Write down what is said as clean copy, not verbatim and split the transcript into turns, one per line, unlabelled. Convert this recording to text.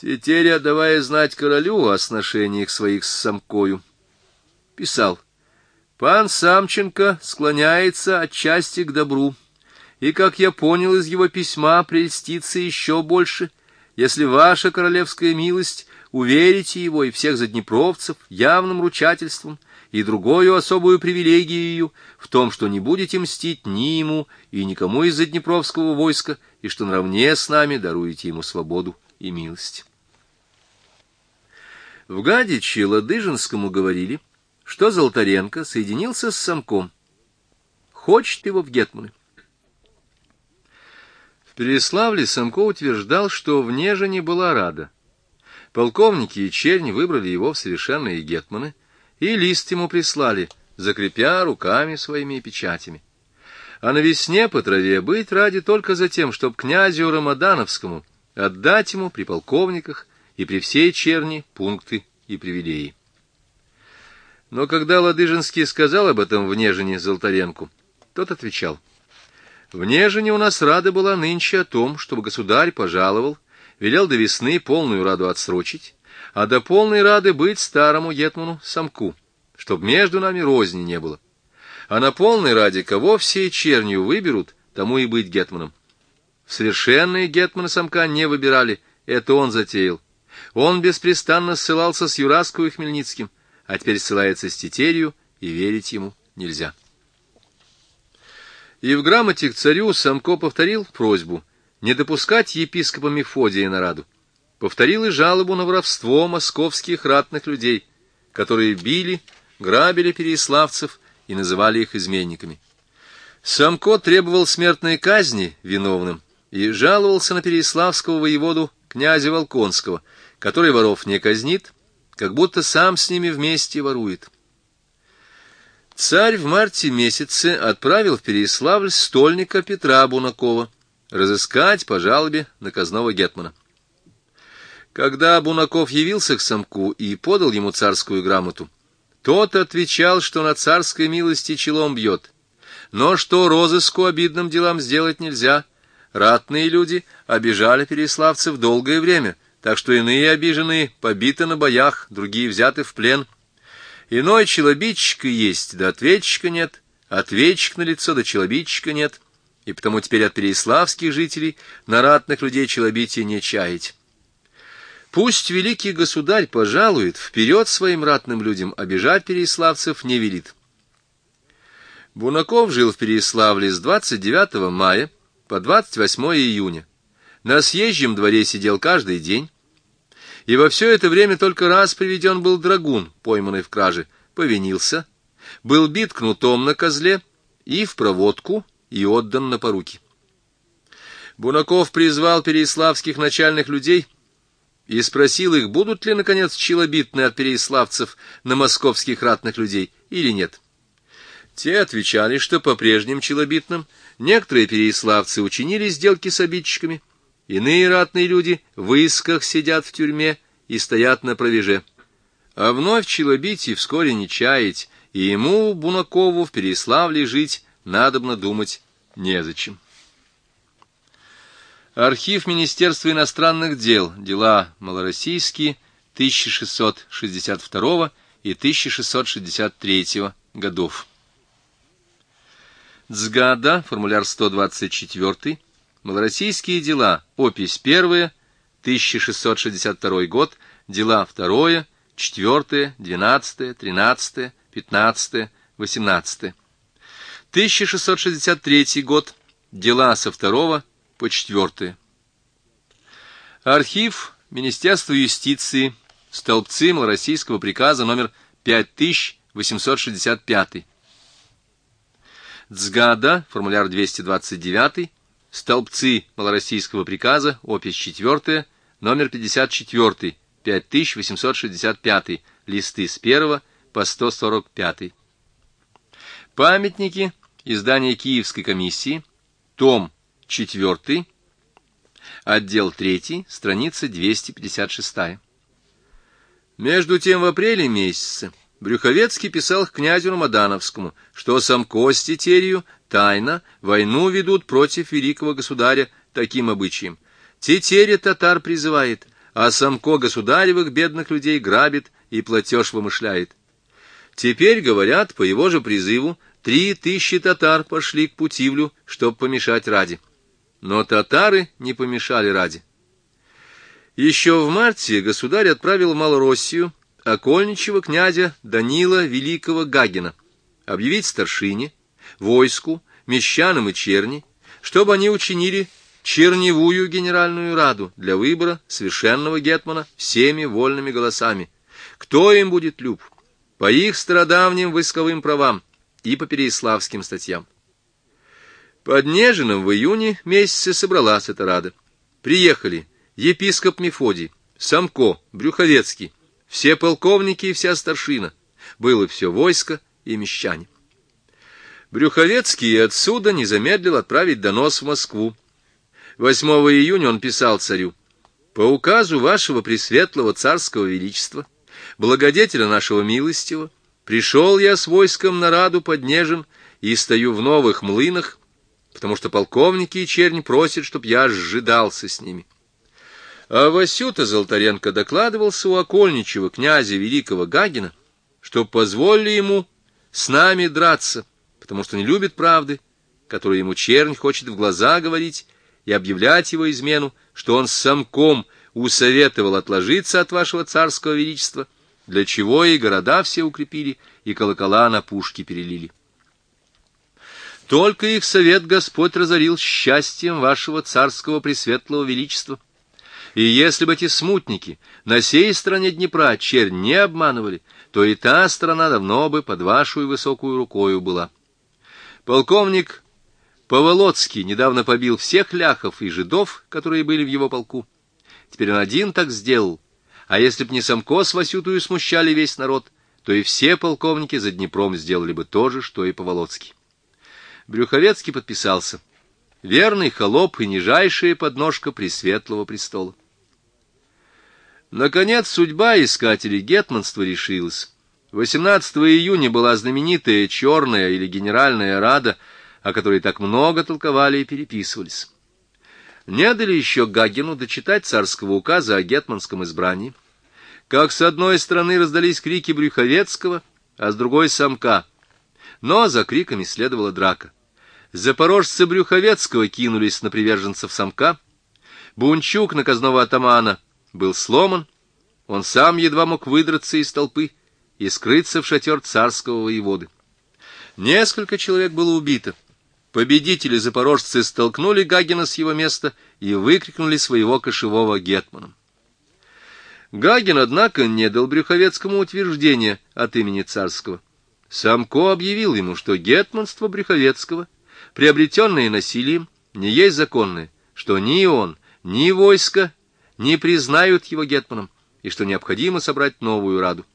Тетеря, давая знать королю о сношениях своих с Самкою, писал: «Пан Самченко склоняется отчасти к добру, и, как я понял из его письма, прельстится еще больше, если ваша королевская милость уверите его и всех заднепровцев явным ручательством и другою особую привилегией в том, что не будете мстить ни ему и никому из заднепровского войска, и что наравне с нами даруете ему свободу и милость». В Гадиче Ладыжинскому говорили, что Золотаренко соединился с Самком, хочет его в гетманы. В Переяславле Самко утверждал, что в Нежине была рада. Полковники и чернь выбрали его в совершенные гетманы, и лист ему прислали, закрепя руками своими и печатями. А на весне по траве быть ради только за тем, чтоб князю Рамадановскому отдать ему при полковниках и при всей черни пункты и привилегии. Но когда Ладыжинский сказал об этом в Нежине Золотаренку, тот отвечал: «В Нежине у нас рада была нынче о том, чтобы государь пожаловал, велел до весны полную раду отсрочить, а до полной рады быть старому гетману Самку, чтоб между нами розни не было. А на полной раде кого всей чернью выберут, тому и быть гетманом. В совершенные гетманы Самка не выбирали, это он затеял. Он беспрестанно ссылался с Юрасковым и Хмельницким, а теперь ссылается с Тетерью, и верить ему нельзя». И в грамоте к царю Самко повторил просьбу не допускать епископа Мефодия на раду. Повторил и жалобу на воровство московских ратных людей, которые били, грабили переяславцев и называли их изменниками. Самко требовал смертной казни виновным и жаловался на переяславского воеводу князя Волконского, который воров не казнит, как будто сам с ними вместе ворует. Царь в марте месяце отправил в Переяславль стольника Петра Бунакова разыскать по жалобе наказного гетмана. Когда Бунаков явился к Самку и подал ему царскую грамоту, тот отвечал, что на царской милости челом бьет, но что розыску обидным делам сделать нельзя. Ратные люди обижали переяславцев долгое время, так что иные обиженные побиты на боях, другие взяты в плен. Иной челобитчика есть, да ответчика нет, ответчик налицо, да челобитчика нет, и потому теперь от переяславских жителей на ратных людей челобития не чаять. Пусть великий государь пожалует, вперед своим ратным людям обижать переяславцев не велит. Бунаков жил в Переяславле с 29 мая по 28 июня. На съезжем дворе сидел каждый день, и во все это время только раз приведен был драгун, пойманный в краже, повинился, был бит кнутом на козле и в проводку, и отдан на поруки. Бунаков призвал переяславских начальных людей и спросил их, будут ли, наконец, челобитные от переяславцев на московских ратных людей или нет. Те отвечали, что по прежним челобитным некоторые переяславцы учинили сделки с обидчиками, иные ратные люди в исках сидят в тюрьме и стоят на провеже. А вновь челобитие вскоре не чаять, и ему, Бунакову, в Переяславле жить надобно думать незачем. Архив Министерства иностранных дел, дела малороссийские, 1662 и 1663 годов. Цгада, формуляр 124, малороссийские дела, опись 1, 1662 год, дела 2, 4, 12, 13, 15, 18. 1663 год, дела со 2 по 4. Архив Министерства юстиции, столбцы малороссийского приказа номер 5865. Цгада, формуляр 229, столбцы малороссийского приказа, опись 4, номер 54, 5865, листы с 1 по 145. Памятники, издание Киевской комиссии, том 4, отдел 3, страница 256. Между тем в апреле месяце Брюховецкий писал к князю Рамадановскому, что Самко с Тетерью тайно войну ведут против великого государя таким обычаем. Тетеря татар призывает, а Самко государевых бедных людей грабит и платеж вымышляет. Теперь, говорят, по его же призыву 3000 татар пошли к Путивлю, чтоб помешать Раде. Но татары не помешали Раде. Еще в марте государь отправил в Малороссию окольничего князя Данила Великого Гагина объявить старшине, войску, мещанам и черни, чтобы они учинили черневую генеральную раду для выбора совершенного гетмана всеми вольными голосами, кто им будет люб, по их стародавним войсковым правам и по переяславским статьям. Под Нежином в июне месяце собралась эта рада. Приехали епископ Мефодий, Самко, Брюховецкий, все полковники и вся старшина, было все войско и мещане. Брюховецкий отсюда не замедлил отправить донос в Москву. 8 июня он писал царю: «По указу вашего пресветлого царского величества, благодетеля нашего милостивого, пришел я с войском на раду под Нежин и стою в Новых Млынах, потому что полковники и чернь просят, чтоб я сжидался с ними». А Васюта Золотаренко докладывался у окольничего князя Великого Гагина, что позволили ему с нами драться, потому что не любит правды, которую ему чернь хочет в глаза говорить, и объявлять его измену, что он с Самком усоветовал отложиться от вашего царского величества, для чего и города все укрепили, и колокола на пушки перелили. Только их совет Господь разорил счастьем вашего царского пресветлого величества. И если бы эти смутники на сей стороне Днепра чернь не обманывали, то и та сторона давно бы под вашу и высокую рукою была. Полковник Поволоцкий недавно побил всех ляхов и жидов, которые были в его полку. Теперь он один так сделал, а если б не Самко с Васютою смущали весь народ, то и все полковники за Днепром сделали бы то же, что и Поволоцкий. Брюховецкий подписался: «Верный холоп и нижайшая подножка Пресветлого престола». Наконец, судьба искателей гетманства решилась. 18 июня была знаменитая Черная или Генеральная Рада, о которой так много толковали и переписывались. Не дали еще Гагину дочитать царского указа о гетманском избрании, как с одной стороны раздались крики Брюховецкого, а с другой — Самка. Но за криками следовала драка. Запорожцы Брюховецкого кинулись на приверженцев Самка. Бунчук наказного атамана был сломан, он сам едва мог выдраться из толпы и скрыться в шатер царского воеводы. Несколько человек было убито. Победители-запорожцы столкнули Гагина с его места и выкрикнули своего кошевого гетманом. Гагин, однако, не дал Брюховецкому утверждения от имени царского. Самко объявил ему, что гетманство Брюховецкого, приобретенное насилием, не есть законное, что ни он, ни войско не признают его гетманом, и что необходимо собрать новую раду.